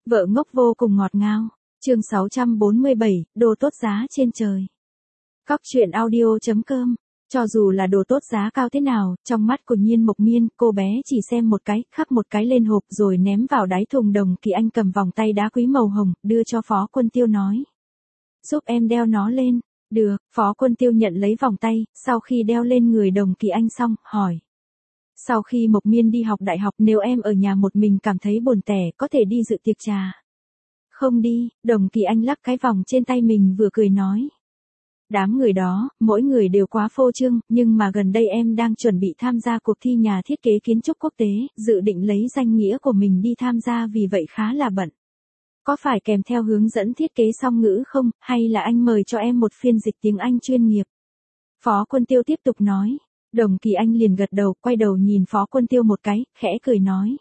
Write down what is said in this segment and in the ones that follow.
Vợ ngốc vô cùng ngọt ngào. Chương 647, đồ tốt giá trên trời. Cóc truyện audio.com. Cho dù là đồ tốt giá cao thế nào, trong mắt của Nhiên Mộc Miên, cô bé chỉ xem một cái, khắp một cái lên hộp rồi ném vào đáy thùng. Đồng Kỳ Anh cầm vòng tay đá quý màu hồng, đưa cho Phó Quân Tiêu nói. Giúp em đeo nó lên. Được, Phó Quân Tiêu nhận lấy vòng tay, sau khi đeo lên người Đồng Kỳ Anh xong, hỏi. Sau khi Mộc Miên đi học đại học, nếu em ở nhà một mình cảm thấy buồn tẻ, có thể đi dự tiệc trà. Không đi, Đồng Kỳ Anh lắc cái vòng trên tay mình vừa cười nói. Đám người đó, mỗi người đều quá phô trương, nhưng mà gần đây em đang chuẩn bị tham gia cuộc thi nhà thiết kế kiến trúc quốc tế, dự định lấy danh nghĩa của mình đi tham gia vì vậy khá là bận. Có phải kèm theo hướng dẫn thiết kế song ngữ không, hay là anh mời cho em một phiên dịch tiếng Anh chuyên nghiệp? Phó Quân Tiêu tiếp tục nói. Đồng Kỳ Anh liền gật đầu, quay đầu nhìn Phó Quân Tiêu một cái, khẽ cười nói.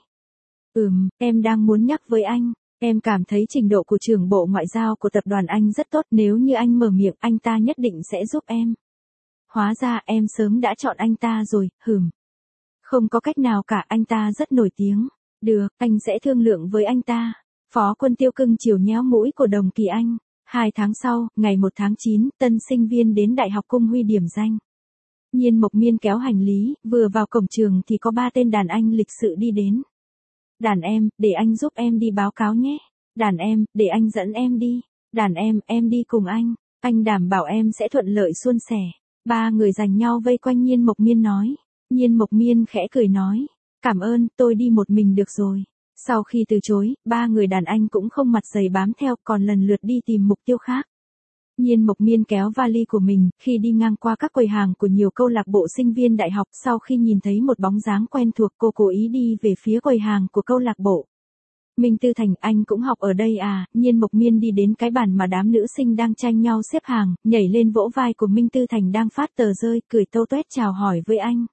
Em đang muốn nhắc với anh. Em cảm thấy trình độ của trưởng bộ ngoại giao của tập đoàn anh rất tốt, nếu như anh mở miệng anh ta nhất định sẽ giúp em. Hóa ra em sớm đã chọn anh ta rồi, Không có cách nào cả, anh ta rất nổi tiếng. Được, anh sẽ thương lượng với anh ta. Phó Quân Tiêu cưng chiều nhéo mũi của Đồng Kỳ Anh. 2 tháng sau, ngày 1 tháng 9, tân sinh viên đến Đại học Cung Huy điểm danh. Nhiên Mộc Miên kéo hành lý, vừa vào cổng trường thì có 3 tên đàn anh lịch sự đi đến. Đàn em, để anh giúp em đi báo cáo nhé. Đàn em, để anh dẫn em đi. Đàn em đi cùng anh đảm bảo em sẽ thuận lợi suôn sẻ. 3 người giành nhau vây quanh Nhiên Mộc Miên nói. Nhiên Mộc Miên khẽ cười nói. Cảm ơn, tôi đi một mình được rồi. Sau khi từ chối, 3 người đàn anh cũng không mặt dày bám theo, còn lần lượt đi tìm mục tiêu khác. Nhiên Mộc Miên kéo vali của mình, khi đi ngang qua các quầy hàng của nhiều câu lạc bộ sinh viên đại học, sau khi nhìn thấy một bóng dáng quen thuộc, cô cố ý đi về phía quầy hàng của câu lạc bộ. Minh Tư Thành, anh cũng học ở đây à? Nhiên Mộc Miên đi đến cái bàn mà đám nữ sinh đang tranh nhau xếp hàng, nhảy lên vỗ vai của Minh Tư Thành đang phát tờ rơi, cười tâu tuét chào hỏi với anh.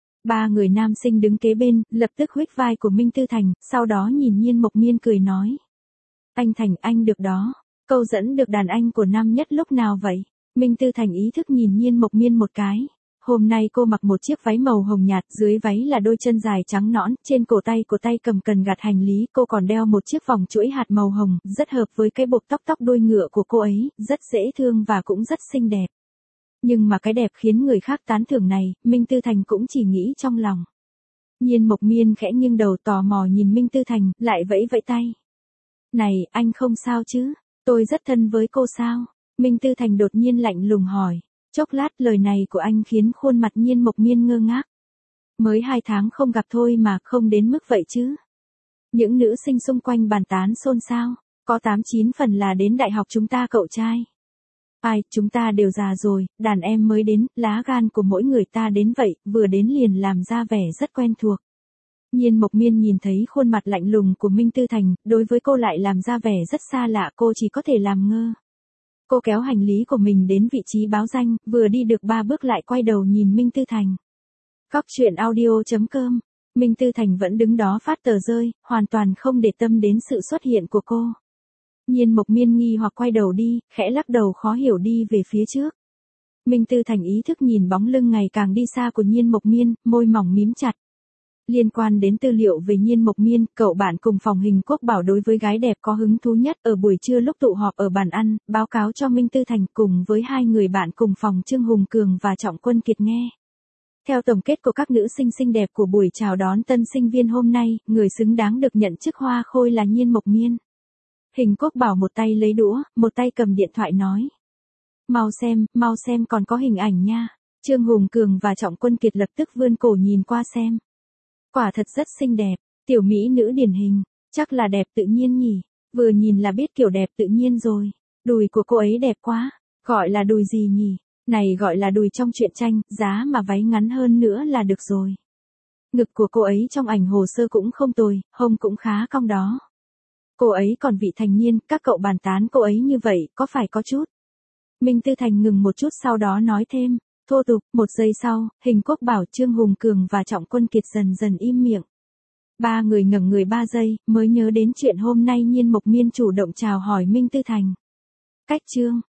3 người nam sinh đứng kế bên, lập tức huých vai của Minh Tư Thành, sau đó nhìn Nhiên Mộc Miên cười nói. Anh Thành, anh được đó. Câu dẫn được đàn anh của năm nhất lúc nào vậy? Minh Tư Thành ý thức nhìn Nhiên Mộc Miên một cái. Hôm nay cô mặc một chiếc váy màu hồng nhạt, dưới váy là đôi chân dài trắng nõn, trên cổ tay cầm cần gạt hành lý, cô còn đeo một chiếc vòng chuỗi hạt màu hồng, rất hợp với cái buộc tóc đuôi ngựa của cô ấy, rất dễ thương và cũng rất xinh đẹp. Nhưng mà cái đẹp khiến người khác tán thưởng này, Minh Tư Thành cũng chỉ nghĩ trong lòng. Nhiên Mộc Miên khẽ nghiêng đầu tò mò nhìn Minh Tư Thành, lại vẫy vẫy tay. Này, anh không sao chứ? Tôi rất thân với cô sao? Minh Tư Thành đột nhiên lạnh lùng hỏi. Chốc lát lời này của anh khiến khuôn mặt Nhiên Mộc Miên ngơ ngác. Mới 2 tháng không gặp thôi mà, không đến mức vậy chứ. Những nữ sinh xung quanh bàn tán xôn xao. Có 8-9 phần là đến đại học chúng ta cậu trai. Ai, chúng ta đều già rồi, đàn em mới đến, lá gan của mỗi người ta đến vậy, vừa đến liền làm ra vẻ rất quen thuộc. Nhiên Mộc Miên nhìn thấy khuôn mặt lạnh lùng của Minh Tư Thành, đối với cô lại làm ra vẻ rất xa lạ, cô chỉ có thể làm ngơ. Cô kéo hành lý của mình đến vị trí báo danh, vừa đi được 3 bước lại quay đầu nhìn Minh Tư Thành. Cóc truyện audio.com. Minh Tư Thành vẫn đứng đó phát tờ rơi, hoàn toàn không để tâm đến sự xuất hiện của cô. Nhiên Mộc Miên nghi hoặc quay đầu đi, khẽ lắc đầu khó hiểu đi về phía trước. Minh Tư Thành ý thức nhìn bóng lưng ngày càng đi xa của Nhiên Mộc Miên, môi mỏng mím chặt. Liên quan đến tư liệu về Nhiên Mộc Miên, cậu bạn cùng phòng Hình Quốc bảo đối với gái đẹp có hứng thú nhất ở buổi trưa lúc tụ họp ở bàn ăn, báo cáo cho Minh Tư Thành cùng với 2 người bạn cùng phòng Trương Hùng Cường và Trọng Quân Kiệt nghe. Theo tổng kết của các nữ sinh xinh đẹp của buổi chào đón tân sinh viên hôm nay, người xứng đáng được nhận chức hoa khôi là Nhiên Mộc Miên. Hình Quốc bảo một tay lấy đũa, một tay cầm điện thoại nói. Mau xem còn có hình ảnh nha. Trương Hùng Cường và Trọng Quân Kiệt lập tức vươn cổ nhìn qua xem. Quả thật rất xinh đẹp, tiểu mỹ nữ điển hình, chắc là đẹp tự nhiên nhỉ, vừa nhìn là biết kiểu đẹp tự nhiên rồi. Đùi của cô ấy đẹp quá, gọi là đùi gì nhỉ? Này gọi là đùi trong truyện tranh, giá mà váy ngắn hơn nữa là được rồi. Ngực của cô ấy trong ảnh hồ sơ cũng không tồi, hông cũng khá cong đó. Cô ấy còn vị thành niên, các cậu bàn tán cô ấy như vậy, có phải có chút? Minh Tư Thành ngừng một chút sau đó nói thêm. Thô tục, 1 giây sau, Hình Quốc bảo, Trương Hùng Cường và Trọng Quân Kiệt dần dần im miệng. 3 người ngẩn người 3 giây, mới nhớ đến chuyện hôm nay Nhiên Mộc Miên chủ động chào hỏi Minh Tư Thành. Cách chương.